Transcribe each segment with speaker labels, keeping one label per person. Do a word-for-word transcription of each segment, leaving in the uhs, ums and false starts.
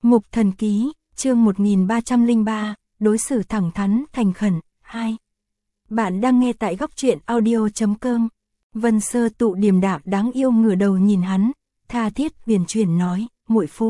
Speaker 1: Mục Thần Ký, chương một nghìn ba trăm lẻ ba, đối xử thẳng thắn, thành khẩn, hai. Bạn đang nghe tại góc truyện audio chấm com. Vân Sơ Tụ điềm đạm đáng yêu ngửa đầu nhìn hắn, tha thiết huyền chuyển nói, muội phu.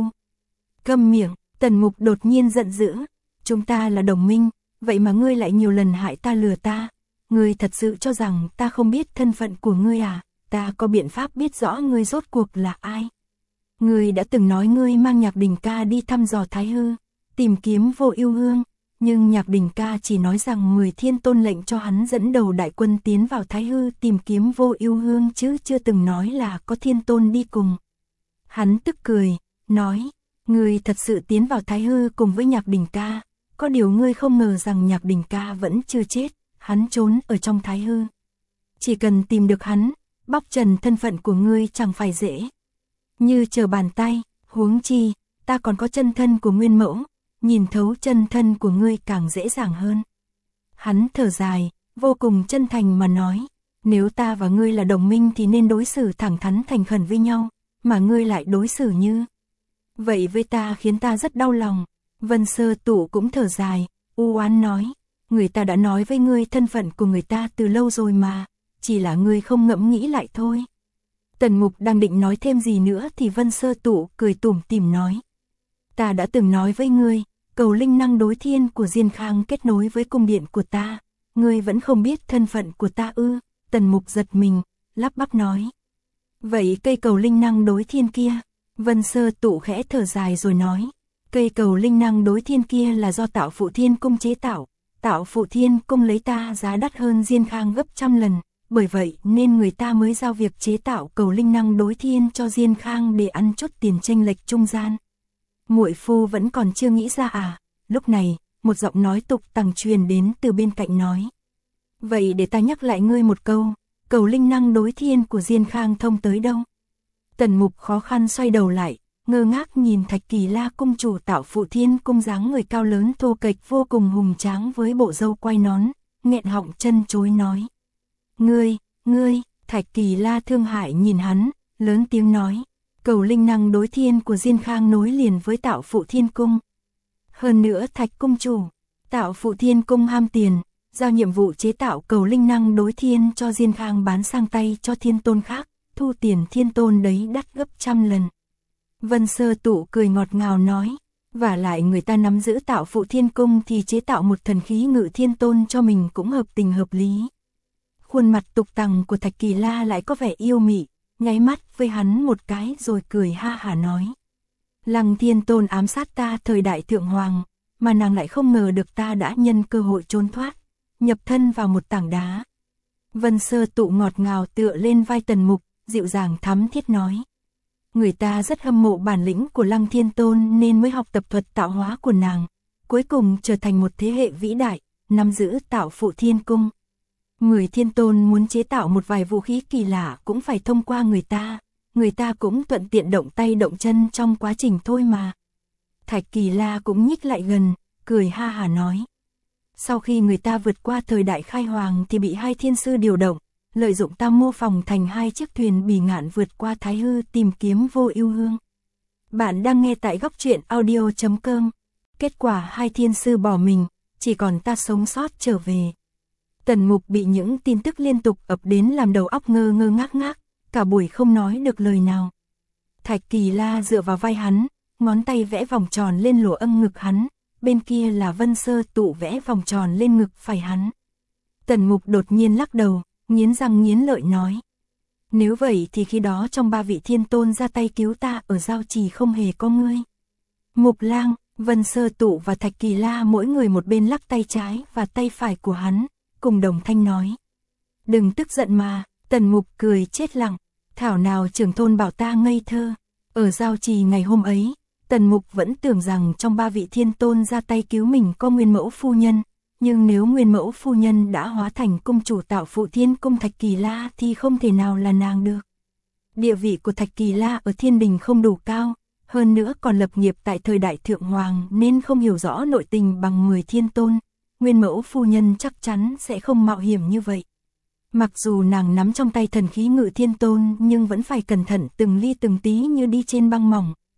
Speaker 1: Câm miệng, Tần Mục đột nhiên giận dữ, chúng ta là đồng minh, vậy mà ngươi lại nhiều lần hại ta lừa ta. Ngươi thật sự cho rằng ta không biết thân phận của ngươi à, ta có biện pháp biết rõ ngươi rốt cuộc là ai. Ngươi đã từng nói ngươi mang Nhạc Đình ca đi thăm dò Thái Hư, tìm kiếm Vô Ưu Hương, nhưng Nhạc Đình ca chỉ nói rằng mười thiên tôn lệnh cho hắn dẫn đầu đại quân tiến vào Thái Hư tìm kiếm Vô Ưu Hương chứ chưa từng nói là có thiên tôn đi cùng. Hắn tức cười, nói, ngươi thật sự tiến vào Thái Hư cùng với Nhạc Đình ca, có điều ngươi không ngờ rằng Nhạc Đình ca vẫn chưa chết, hắn trốn ở trong Thái Hư. Chỉ cần tìm được hắn, bóc trần thân phận của ngươi chẳng phải dễ như trở bàn tay, huống chi, ta còn có chân thân của Nguyên Mẫu, nhìn thấu chân thân của ngươi càng dễ dàng hơn. Hắn thở dài, vô cùng chân thành mà nói, nếu ta và ngươi là đồng minh thì nên đối xử thẳng thắn thành khẩn với nhau, mà ngươi lại đối xử như vậy với ta khiến ta rất đau lòng. Vân Sơ Tụ cũng thở dài, u oán nói, người ta đã nói với ngươi thân phận của người ta từ lâu rồi mà, chỉ là ngươi không ngẫm nghĩ lại thôi. Tần Mục đang định nói thêm gì nữa thì Vân Sơ Tụ cười tủm tỉm nói, ta đã từng nói với ngươi, cầu linh năng đối thiên của Diên Khang kết nối với cung điện của ta, ngươi vẫn không biết thân phận của ta ư? Tần Mục giật mình, lắp bắp nói, vậy cây cầu linh năng đối thiên kia? Vân Sơ Tụ khẽ thở dài rồi nói, cây cầu linh năng đối thiên kia là do Tạo Phụ Thiên Cung chế tạo, Tạo Phụ Thiên Cung lấy ta giá đắt hơn Diên Khang gấp trăm lần, bởi vậy nên người ta mới giao việc chế tạo cầu linh năng đối thiên cho Diên Khang để ăn chút tiền chênh lệch trung gian. Muội phu vẫn còn chưa nghĩ ra à? Lúc này, một giọng nói tục tằng truyền đến từ bên cạnh nói, vậy để ta nhắc lại ngươi một câu, cầu linh năng đối thiên của Diên Khang thông tới đâu? Tần Mục khó khăn xoay đầu lại, ngơ ngác nhìn Thạch Kỳ La cung chủ Tạo Phụ Thiên Cung dáng người cao lớn thô kệch vô cùng hùng tráng với bộ râu quai nón, nghẹn họng chân chối nói, ngươi, ngươi. Thạch Kỳ La thương hại nhìn hắn, lớn tiếng nói, cầu linh năng đối thiên của Diên Khang nối liền với Tạo Phụ Thiên Cung. Hơn nữa Thạch cung chủ, Tạo Phụ Thiên Cung ham tiền, giao nhiệm vụ chế tạo cầu linh năng đối thiên cho Diên Khang bán sang tay cho thiên tôn khác, thu tiền thiên tôn đấy đắt gấp trăm lần. Vân Sơ Tụ cười ngọt ngào nói, vả lại người ta nắm giữ Tạo Phụ Thiên Cung thì chế tạo một thần khí ngự thiên tôn cho mình cũng hợp tình hợp lý. Khuôn mặt tục tằng của Thạch Kỳ La lại có vẻ yêu mị, nháy mắt với hắn một cái rồi cười ha hả nói, Lăng Thiên Tôn ám sát ta thời đại Thượng Hoàng, mà nàng lại không ngờ được ta đã nhân cơ hội trốn thoát, nhập thân vào một tảng đá. Vân Sơ Tụ ngọt ngào tựa lên vai Tần Mục, dịu dàng thắm thiết nói, người ta rất hâm mộ bản lĩnh của Lăng Thiên Tôn nên mới học tập thuật tạo hóa của nàng, cuối cùng trở thành một thế hệ vĩ đại, nắm giữ Tạo Phụ Thiên Cung. Người thiên tôn muốn chế tạo một vài vũ khí kỳ lạ cũng phải thông qua người ta, người ta cũng thuận tiện động tay động chân trong quá trình thôi mà. Thạch Kỳ La cũng nhích lại gần, cười ha hả nói, sau khi người ta vượt qua thời đại khai hoàng thì bị hai thiên sư điều động, lợi dụng ta mô phỏng thành hai chiếc thuyền bỉ ngạn vượt qua Thái Hư tìm kiếm Vô Ưu Hương. Bạn đang nghe tại góc truyện audio chấm com. Kết quả hai thiên sư bỏ mình, chỉ còn ta sống sót trở về. Tần Mục bị những tin tức liên tục ập đến làm đầu óc ngơ ngơ ngác ngác, cả buổi không nói được lời nào. Thạch Kỳ La dựa vào vai hắn, ngón tay vẽ vòng tròn lên lỗ âm ngực hắn, bên kia là Vân Sơ Tụ vẽ vòng tròn lên ngực phải hắn. Tần Mục đột nhiên lắc đầu, nghiến răng nghiến lợi nói, nếu vậy thì khi đó trong ba vị thiên tôn ra tay cứu ta ở giao trì không hề có ngươi. Mục Lang, Vân Sơ Tụ và Thạch Kỳ La mỗi người một bên lắc tay trái và tay phải của hắn, cùng đồng thanh nói, đừng tức giận mà. Tần Mục cười chết lặng, thảo nào trưởng thôn bảo ta ngây thơ. Ở giao trì ngày hôm ấy, Tần Mục vẫn tưởng rằng trong ba vị thiên tôn ra tay cứu mình có Nguyên Mẫu phu nhân, nhưng nếu Nguyên Mẫu phu nhân đã hóa thành cung chủ Tạo Phụ Thiên Cung Thạch Kỳ La thì không thể nào là nàng được. Địa vị của Thạch Kỳ La ở thiên đình không đủ cao, hơn nữa còn lập nghiệp tại thời đại Thượng Hoàng nên không hiểu rõ nội tình bằng mười thiên tôn. Nguyên Mẫu phu nhân chắc chắn sẽ không mạo hiểm như vậy. Mặc dù nàng nắm trong tay thần khí ngự thiên tôn nhưng vẫn phải cẩn thận từng ly từng tí như đi trên băng mỏng,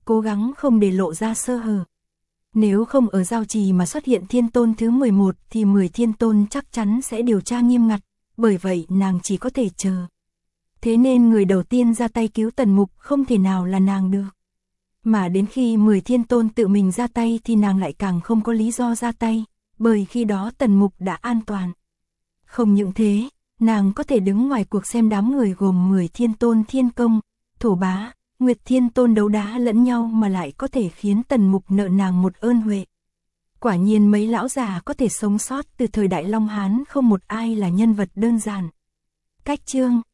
Speaker 1: cố gắng không để lộ ra sơ hở. Nếu không ở giao trì mà xuất hiện thiên tôn thứ mười một thì mười thiên tôn chắc chắn sẽ điều tra nghiêm ngặt, bởi vậy nàng chỉ có thể chờ. Thế nên người đầu tiên ra tay cứu Tần Mục không thể nào là nàng được. Mà đến khi mười thiên tôn tự mình ra tay thì nàng lại càng không có lý do ra tay, bởi khi đó Tần Mục đã an toàn. Không những thế, nàng có thể đứng ngoài cuộc xem đám người gồm mười thiên tôn Thiên Công, Thổ Bá, Nguyệt Thiên Tôn đấu đá lẫn nhau mà lại có thể khiến Tần Mục nợ nàng một ơn huệ. Quả nhiên mấy lão già có thể sống sót từ thời Đại Long Hán không một ai là nhân vật đơn giản. Cách chương